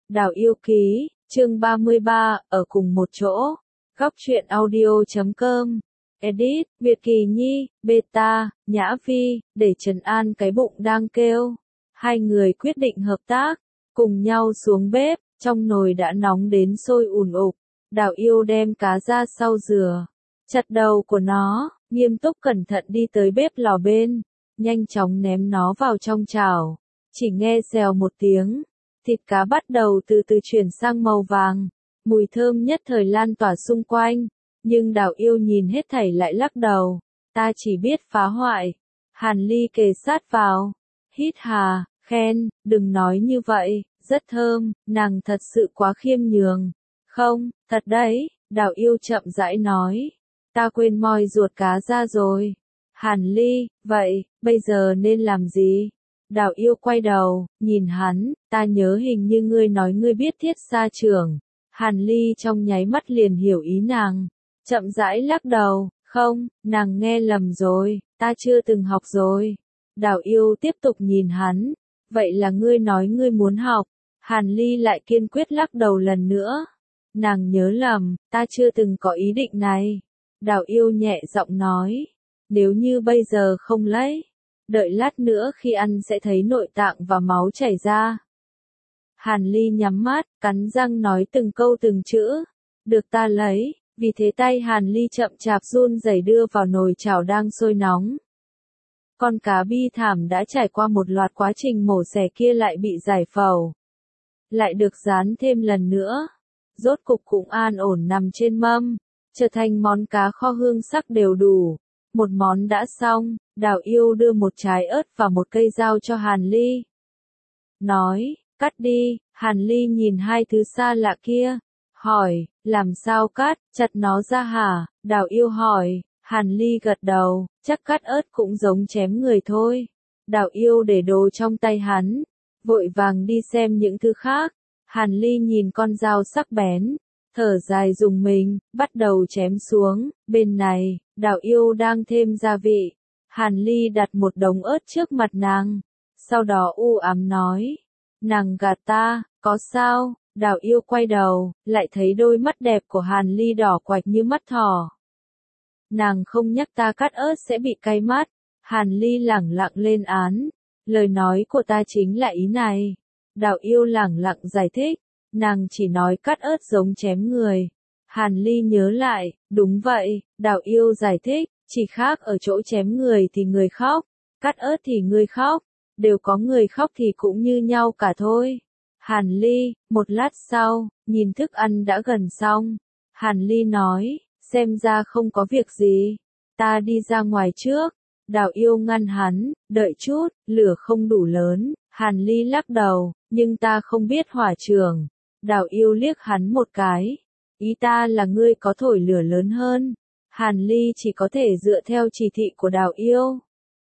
Đào yêu ký, chương 33, ở cùng một chỗ. Góc truyện audio.com. Edit, Việt Kỳ Nhi, Beta, Nhã Vi, để trấn an cái bụng đang kêu. Hai người quyết định hợp tác, cùng nhau xuống bếp, trong nồi đã nóng đến sôi ùn ục. Đào yêu đem cá ra sau rửa, chặt đầu của nó, nghiêm túc cẩn thận đi tới bếp lò bên, nhanh chóng ném nó vào trong chảo. Chỉ nghe xèo một tiếng, thịt cá bắt đầu từ từ chuyển sang màu vàng, mùi thơm nhất thời lan tỏa xung quanh, nhưng Đào yêu nhìn hết thảy lại lắc đầu, ta chỉ biết phá hoại. Hàn Ly kề sát vào, hít hà, khen, đừng nói như vậy, rất thơm, nàng thật sự quá khiêm nhường. Không, thật đấy, Đào yêu chậm rãi nói, ta quên moi ruột cá ra rồi. Hàn Ly, vậy, bây giờ nên làm gì? Đào yêu quay đầu, nhìn hắn, ta nhớ hình như ngươi nói ngươi biết thiết xa trưởng. Hàn Ly trong nháy mắt liền hiểu ý nàng, chậm rãi lắc đầu, không, nàng nghe lầm rồi, ta chưa từng học rồi. Đào yêu tiếp tục nhìn hắn, vậy là ngươi nói ngươi muốn học. Hàn Ly lại kiên quyết lắc đầu lần nữa. Nàng nhớ lầm, ta chưa từng có ý định này. Đào yêu nhẹ giọng nói, nếu như bây giờ không lấy, đợi lát nữa khi ăn sẽ thấy nội tạng và máu chảy ra. Hàn Ly nhắm mắt, cắn răng nói từng câu từng chữ, được ta lấy, vì thế tay Hàn Ly chậm chạp run rẩy đưa vào nồi chảo đang sôi nóng. Con cá bi thảm đã trải qua một loạt quá trình mổ xẻ kia lại bị giải phẫu, lại được rán thêm lần nữa, rốt cục cũng an ổn nằm trên mâm, trở thành món cá kho hương sắc đều đủ. Một món đã xong, Đào yêu đưa một trái ớt và một cây dao cho Hàn Ly. Nói, cắt đi. Hàn Ly nhìn hai thứ xa lạ kia, hỏi, làm sao cắt, chặt nó ra hả? Đào yêu hỏi. Hàn Ly gật đầu, chắc cắt ớt cũng giống chém người thôi. Đào yêu để đồ trong tay hắn, vội vàng đi xem những thứ khác. Hàn Ly nhìn con dao sắc bén, thở dài rùng mình, bắt đầu chém xuống. Bên này, Đào yêu đang thêm gia vị. Hàn Ly đặt một đống ớt trước mặt nàng, sau đó u ám nói, nàng gạt ta, có sao? Đào yêu quay đầu, lại thấy đôi mắt đẹp của Hàn Ly đỏ quạch như mắt thỏ. Nàng không nhắc ta cắt ớt sẽ bị cay mắt. Hàn Ly lẳng lặng lên án, lời nói của ta chính là ý này. Đào yêu lẳng lặng giải thích, nàng chỉ nói cắt ớt giống chém người. Hàn Ly nhớ lại, đúng vậy, Đào yêu giải thích, chỉ khác ở chỗ chém người thì người khóc, cắt ớt thì người khóc, đều có người khóc thì cũng như nhau cả thôi. Hàn Ly, một lát sau, nhìn thức ăn đã gần xong, Hàn Ly nói, xem ra không có việc gì, ta đi ra ngoài trước. Đào yêu ngăn hắn, đợi chút, lửa không đủ lớn. Hàn Ly lắc đầu, nhưng ta không biết hỏa trường. Đào yêu liếc hắn một cái, ý ta là ngươi có thổi lửa lớn hơn. Hàn Ly chỉ có thể dựa theo chỉ thị của Đào yêu.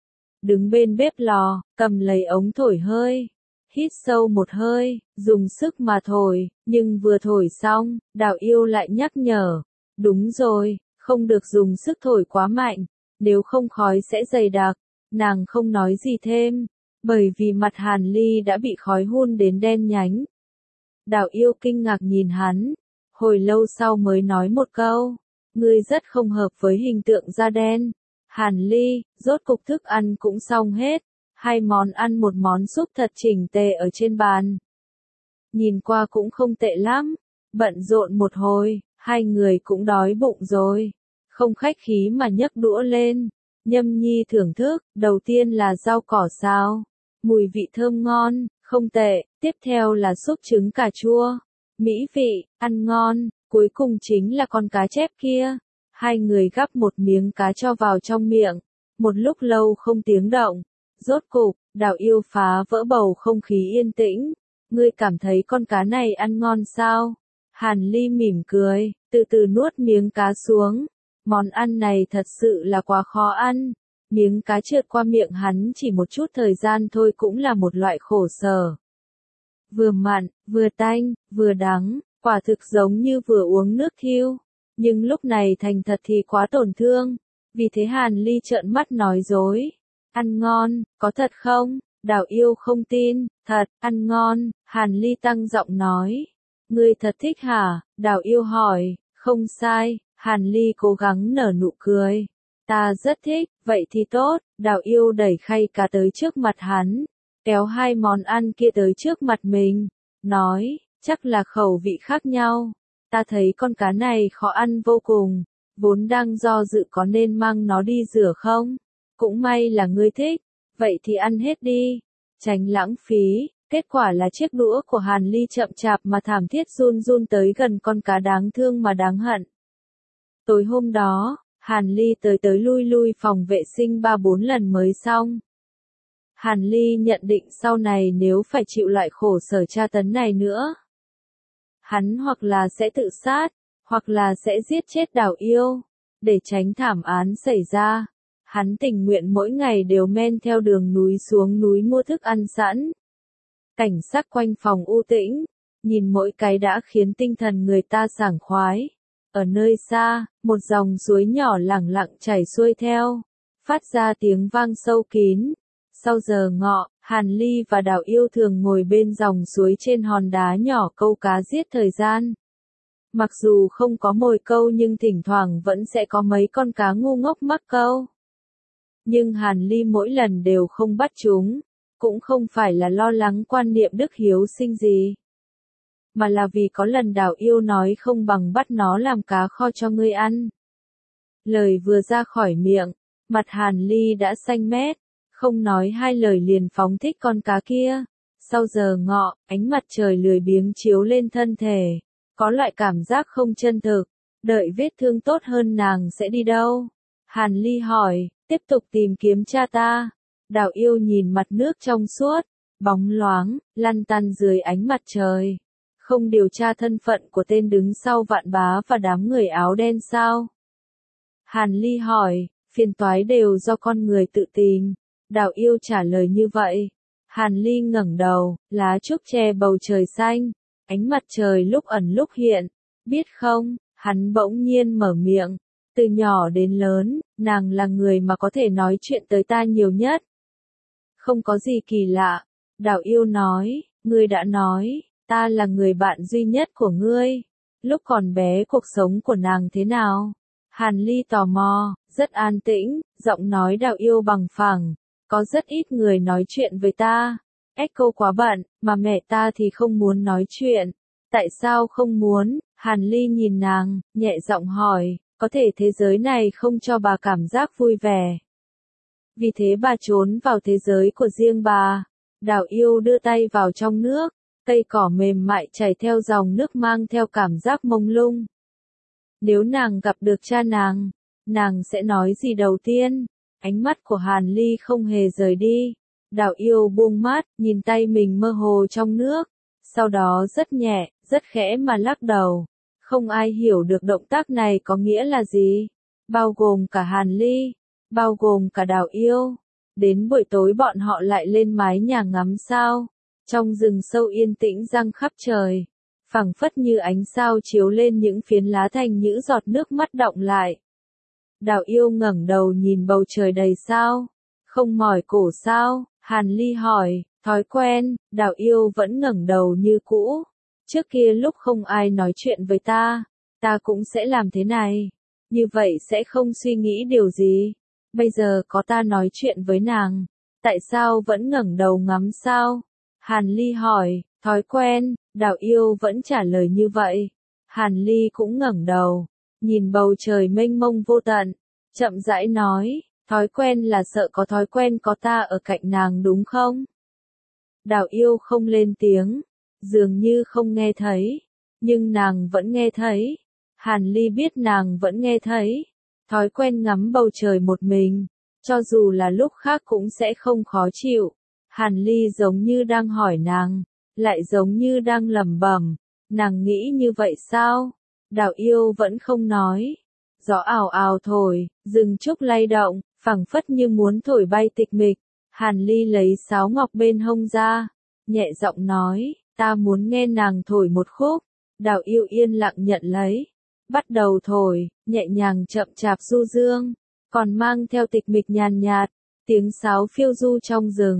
Đứng bên bếp lò, cầm lấy ống thổi hơi, hít sâu một hơi, dùng sức mà thổi, nhưng vừa thổi xong, Đào yêu lại nhắc nhở, đúng rồi, không được dùng sức thổi quá mạnh, nếu không khói sẽ dày đặc. Nàng không nói gì thêm, bởi vì mặt Hàn Ly đã bị khói hun đến đen nhánh. Đào yêu kinh ngạc nhìn hắn, hồi lâu sau mới nói một câu, ngươi rất không hợp với hình tượng da đen. Hàn Ly, rốt cục thức ăn cũng xong hết, hai món ăn một món súp thật chỉnh tề ở trên bàn. Nhìn qua cũng không tệ lắm, bận rộn một hồi, hai người cũng đói bụng rồi, không khách khí mà nhấc đũa lên. Nhâm Nhi thưởng thức, đầu tiên là rau cỏ xào, mùi vị thơm ngon, không tệ, tiếp theo là súp trứng cà chua, mỹ vị, ăn ngon, cuối cùng chính là con cá chép kia. Hai người gắp một miếng cá cho vào trong miệng, một lúc lâu không tiếng động, rốt cục, Đào yêu phá vỡ bầu không khí yên tĩnh, ngươi cảm thấy con cá này ăn ngon sao? Hàn Ly mỉm cười, từ từ nuốt miếng cá xuống. Món ăn này thật sự là quá khó ăn. Miếng cá trượt qua miệng hắn chỉ một chút thời gian thôi cũng là một loại khổ sở. Vừa mặn, vừa tanh, vừa đắng, quả thực giống như vừa uống nước thiêu. Nhưng lúc này thành thật thì quá tổn thương. Vì thế Hàn Ly trợn mắt nói dối. Ăn ngon, có thật không? Đào yêu không tin, thật, ăn ngon, Hàn Ly tăng giọng nói. Ngươi thật thích hả? Đào yêu hỏi, không sai, Hàn Ly cố gắng nở nụ cười. Ta rất thích, vậy thì tốt, Đào yêu đẩy khay cá tới trước mặt hắn, kéo hai món ăn kia tới trước mặt mình, nói, chắc là khẩu vị khác nhau. Ta thấy con cá này khó ăn vô cùng, vốn đang do dự có nên mang nó đi rửa không? Cũng may là ngươi thích, vậy thì ăn hết đi, tránh lãng phí. Kết quả là chiếc đũa của Hàn Ly chậm chạp mà thảm thiết run run tới gần con cá đáng thương mà đáng hận. Tối hôm đó, Hàn Ly tới tới lui lui phòng vệ sinh 3-4 lần mới xong. Hàn Ly nhận định sau này nếu phải chịu loại khổ sở tra tấn này nữa, hắn hoặc là sẽ tự sát, hoặc là sẽ giết chết Đào yêu. Để tránh thảm án xảy ra, hắn tình nguyện mỗi ngày đều men theo đường núi xuống núi mua thức ăn sẵn. Cảnh sắc quanh phòng u tĩnh, nhìn mỗi cái đã khiến tinh thần người ta sảng khoái. Ở nơi xa, một dòng suối nhỏ lẳng lặng chảy xuôi theo, phát ra tiếng vang sâu kín. Sau giờ ngọ, Hàn Ly và Đào yêu thường ngồi bên dòng suối trên hòn đá nhỏ câu cá giết thời gian. Mặc dù không có mồi câu nhưng thỉnh thoảng vẫn sẽ có mấy con cá ngu ngốc mắc câu. Nhưng Hàn Ly mỗi lần đều không bắt chúng, cũng không phải là lo lắng quan niệm đức hiếu sinh gì, mà là vì có lần Đào yêu nói không bằng bắt nó làm cá kho cho ngươi ăn. Lời vừa ra khỏi miệng, mặt Hàn Ly đã xanh mét, không nói hai lời liền phóng thích con cá kia. Sau giờ ngọ, ánh mặt trời lười biếng chiếu lên thân thể, có loại cảm giác không chân thực, đợi vết thương tốt hơn nàng sẽ đi đâu? Hàn Ly hỏi, tiếp tục tìm kiếm cha ta. Đào yêu nhìn mặt nước trong suốt, bóng loáng, lăn tăn dưới ánh mặt trời. Không điều tra thân phận của tên đứng sau Vạn Bá và đám người áo đen sao? Hàn Ly hỏi, phiền toái đều do con người tự tìm. Đào yêu trả lời như vậy. Hàn Ly ngẩng đầu, lá trúc che bầu trời xanh, ánh mặt trời lúc ẩn lúc hiện. Biết không, hắn bỗng nhiên mở miệng. Từ nhỏ đến lớn, nàng là người mà có thể nói chuyện tới ta nhiều nhất. Không có gì kỳ lạ. Đào yêu nói, ngươi đã nói, ta là người bạn duy nhất của ngươi. Lúc còn bé cuộc sống của nàng thế nào? Hàn Ly tò mò, rất an tĩnh, giọng nói Đào yêu bằng phẳng. Có rất ít người nói chuyện với ta. Echo quá bận, mà mẹ ta thì không muốn nói chuyện. Tại sao không muốn? Hàn Ly nhìn nàng, nhẹ giọng hỏi, có thể thế giới này không cho bà cảm giác vui vẻ. Vì thế bà trốn vào thế giới của riêng bà. Đào yêu đưa tay vào trong nước, cây cỏ mềm mại chảy theo dòng nước mang theo cảm giác mông lung. Nếu nàng gặp được cha nàng sẽ nói gì đầu tiên? Ánh mắt của Hàn Ly không hề rời đi. Đào yêu buông mắt, nhìn tay mình mơ hồ trong nước. Sau đó rất nhẹ, rất khẽ mà lắc đầu. Không ai hiểu được động tác này có nghĩa là gì. Bao gồm cả Hàn Ly, bao gồm cả Đào yêu. Đến buổi tối bọn họ lại lên mái nhà ngắm sao. Trong rừng sâu yên tĩnh răng khắp trời. Phẳng phất như ánh sao chiếu lên những phiến lá thành những giọt nước mắt đọng lại. Đào yêu ngẩng đầu nhìn bầu trời đầy sao. Không mỏi cổ sao? Hàn Ly hỏi, thói quen. Đào yêu vẫn ngẩng đầu như cũ. Trước kia lúc không ai nói chuyện với ta cũng sẽ làm thế này. Như vậy sẽ không suy nghĩ điều gì. Bây giờ có ta nói chuyện với nàng, tại sao vẫn ngẩng đầu ngắm sao? Hàn Ly hỏi, thói quen. Đào yêu vẫn trả lời như vậy. Hàn Ly cũng ngẩng đầu, nhìn bầu trời mênh mông vô tận, chậm rãi nói, thói quen là sợ có thói quen có ta ở cạnh nàng đúng không? Đào yêu không lên tiếng, dường như không nghe thấy, nhưng nàng vẫn nghe thấy. Hàn Ly biết nàng vẫn nghe thấy. Thói quen ngắm bầu trời một mình, cho dù là lúc khác cũng sẽ không khó chịu. Hàn Ly giống như đang hỏi nàng, lại giống như đang lẩm bẩm, nàng nghĩ như vậy sao? Đào yêu vẫn không nói. Gió ào ào thổi, rừng trúc lay động, phẳng phất như muốn thổi bay tịch mịch. Hàn Ly lấy sáo ngọc bên hông ra, nhẹ giọng nói, ta muốn nghe nàng thổi một khúc. Đào yêu yên lặng nhận lấy, bắt đầu thổi, nhẹ nhàng chậm chạp du dương, còn mang theo tịch mịch nhàn nhạt, tiếng sáo phiêu du trong rừng,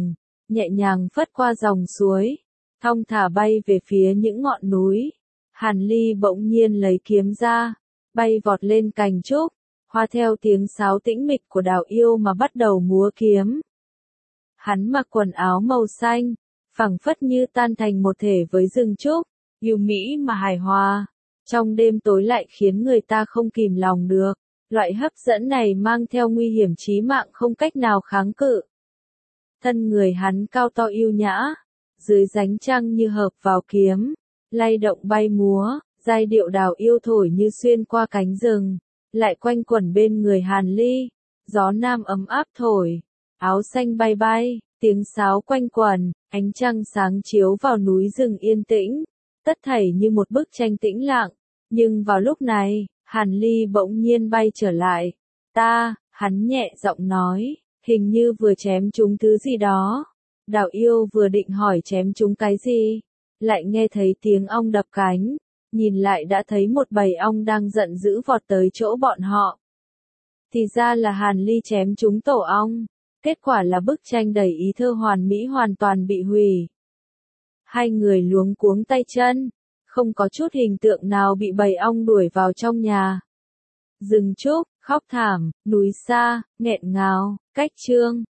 nhẹ nhàng phất qua dòng suối, thong thả bay về phía những ngọn núi. Hàn Ly bỗng nhiên lấy kiếm ra, bay vọt lên cành trúc, hoa theo tiếng sáo tĩnh mịch của Đào Yêu mà bắt đầu múa kiếm. Hắn mặc quần áo màu xanh, phảng phất như tan thành một thể với rừng trúc, yêu mỹ mà hài hòa, trong đêm tối lại khiến người ta không kìm lòng được. Loại hấp dẫn này mang theo nguy hiểm chí mạng không cách nào kháng cự. Thân người hắn cao to yêu nhã, dưới ánh trăng như hợp vào kiếm, lay động bay múa, giai điệu Đào Yêu thổi như xuyên qua cánh rừng, lại quanh quẩn bên người Hàn Ly. Gió nam ấm áp thổi, áo xanh bay bay, tiếng sáo quanh quẩn, ánh trăng sáng chiếu vào núi rừng yên tĩnh, tất thảy như một bức tranh tĩnh lặng. Nhưng vào lúc này, Hàn Ly bỗng nhiên bay trở lại. Hắn nhẹ giọng nói, hình như vừa chém trúng thứ gì đó. Đào Yêu vừa định hỏi chém trúng cái gì, lại nghe thấy tiếng ong đập cánh, nhìn lại đã thấy một bầy ong đang giận dữ vọt tới chỗ bọn họ. Thì ra là Hàn Ly chém trúng tổ ong, kết quả là bức tranh đầy ý thơ hoàn mỹ hoàn toàn bị hủy. Hai người luống cuống tay chân, không có chút hình tượng nào bị bầy ong đuổi vào trong nhà. Rừng trúc, khóc thảm, núi xa, nghẹn ngào, cách chương.